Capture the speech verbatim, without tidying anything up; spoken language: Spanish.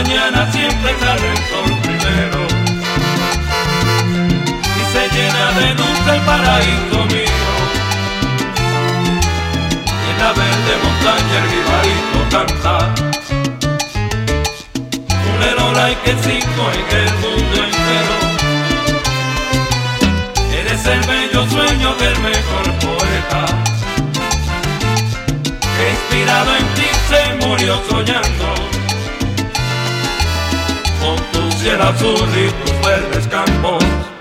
mañana siempre sale el sol primero y se llena de luz el paraíso mío. En la verde montaña el jibarito canta, un lero hay que cinco en el mundo entero. Eres el bello sueño del mejor poeta, que inspirado en ti se murió soñando, con tu cielo azul y tus verdes campos.